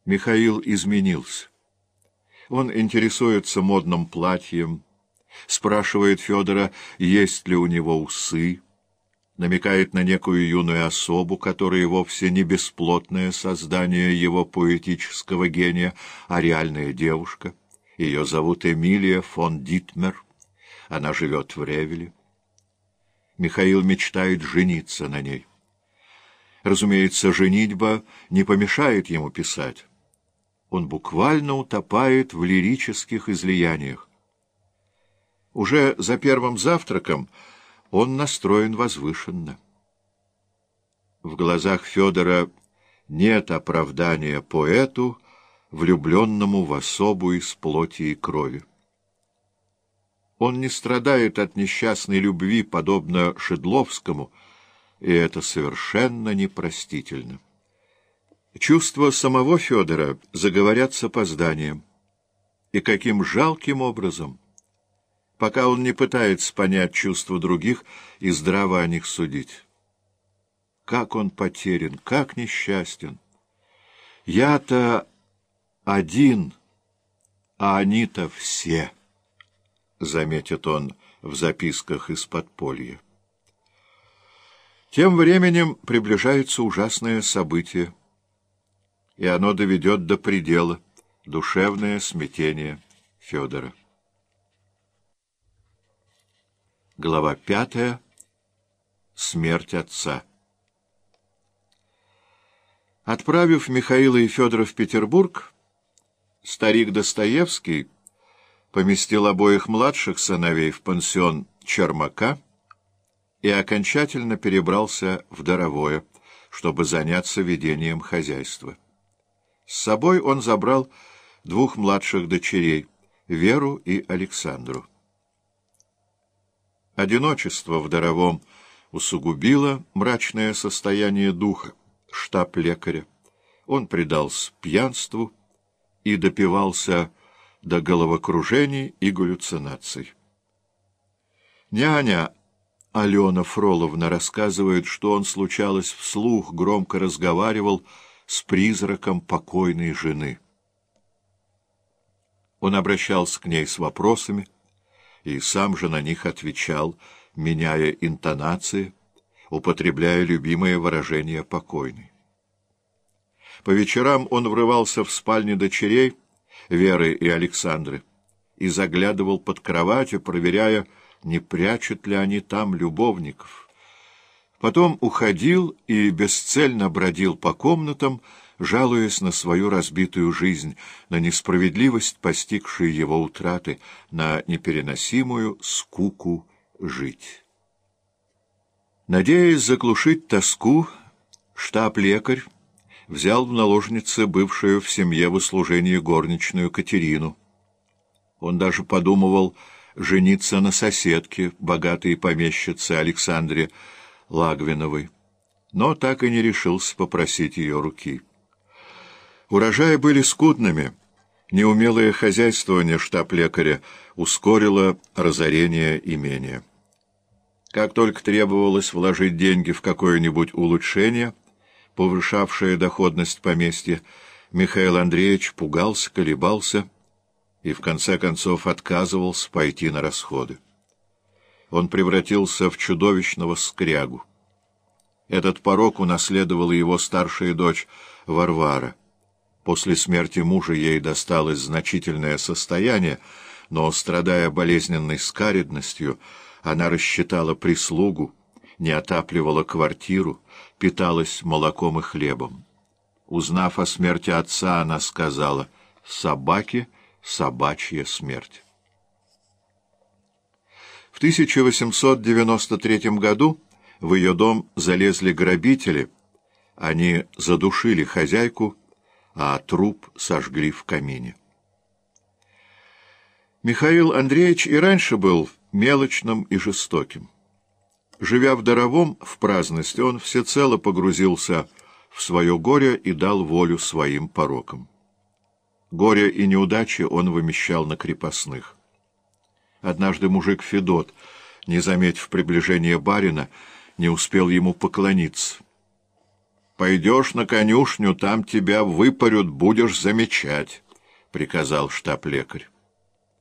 Михаил изменился. Он интересуется модным платьем, спрашивает Федора, есть ли у него усы, намекает на некую юную особу, которая вовсе не бесплотное создание его поэтического гения, а реальная девушка. Ее зовут Эмилия фон Дитмер. Она живет в Ревеле. Михаил мечтает жениться на ней. Разумеется, женитьба не помешает ему писать. Он буквально утопает в лирических излияниях. Уже за первым завтраком он настроен возвышенно. В глазах Федора нет оправдания поэту, влюбленному в особу из плоти и крови. Он не страдает от несчастной любви, подобно Шедловскому, и это совершенно непростительно. Чувства самого Федора заговорят с опозданием. И каким жалким образом, пока он не пытается понять чувства других и здраво о них судить. Как он потерян, как несчастен. Я-то один, а они-то все, заметит он в записках из подполья. Тем временем приближается ужасное событие, и оно доведет до предела душевное смятение Федора. Глава 5. Смерть отца. Отправив Михаила и Федора в Петербург, старик Достоевский поместил обоих младших сыновей в пансион Чермака и окончательно перебрался в Даровое, чтобы заняться ведением хозяйства. С собой он забрал двух младших дочерей, Веру и Александру. Одиночество в Даровом усугубило мрачное состояние духа штаб-лекаря. Он предался пьянству и допивался до головокружений и галлюцинаций. Няня Алена Фроловна рассказывает, что он, случалось, вслух громко разговаривал с призраком покойной жены. Он обращался к ней с вопросами и сам же на них отвечал, меняя интонации, употребляя любимое выражение покойной. По вечерам он врывался в спальни дочерей, Веры и Александры, и заглядывал под кровать, проверяя, не прячут ли они там любовников. Потом уходил и бесцельно бродил по комнатам, жалуясь на свою разбитую жизнь, на несправедливость постигшей его утраты, на непереносимую скуку жить. Надеясь заглушить тоску, штаб-лекарь взял в наложницы бывшую в семье в услужении горничную Катерину. Он даже подумывал жениться на соседке, богатой помещице Александре Лагвиновой, но так и не решился попросить ее руки. Урожаи были скудными, неумелое хозяйствование штаб-лекаря ускорило разорение имения. Как только требовалось вложить деньги в какое-нибудь улучшение, повышавшее доходность поместья, Михаил Андреевич пугался, колебался и в конце концов отказывался пойти на расходы. Он превратился в чудовищного скрягу. Этот порок унаследовала его старшая дочь Варвара. После смерти мужа ей досталось значительное состояние, но, страдая болезненной скаредностью, она рассчитала прислугу, не отапливала квартиру, питалась молоком и хлебом. Узнав о смерти отца, она сказала: «Собаке собачья смерть». В 1893 году в ее дом залезли грабители. Они задушили хозяйку, а труп сожгли в камине. Михаил Андреевич и раньше был мелочным и жестоким. Живя в Даровом, в праздности, он всецело погрузился в свое горе и дал волю своим порокам. Горе и неудачи он вымещал на крепостных. Однажды мужик Федот, не заметив приближения барина, не успел ему поклониться. Пойдешь на конюшню, там тебя выпарют, будешь замечать, — приказал штаб-лекарь.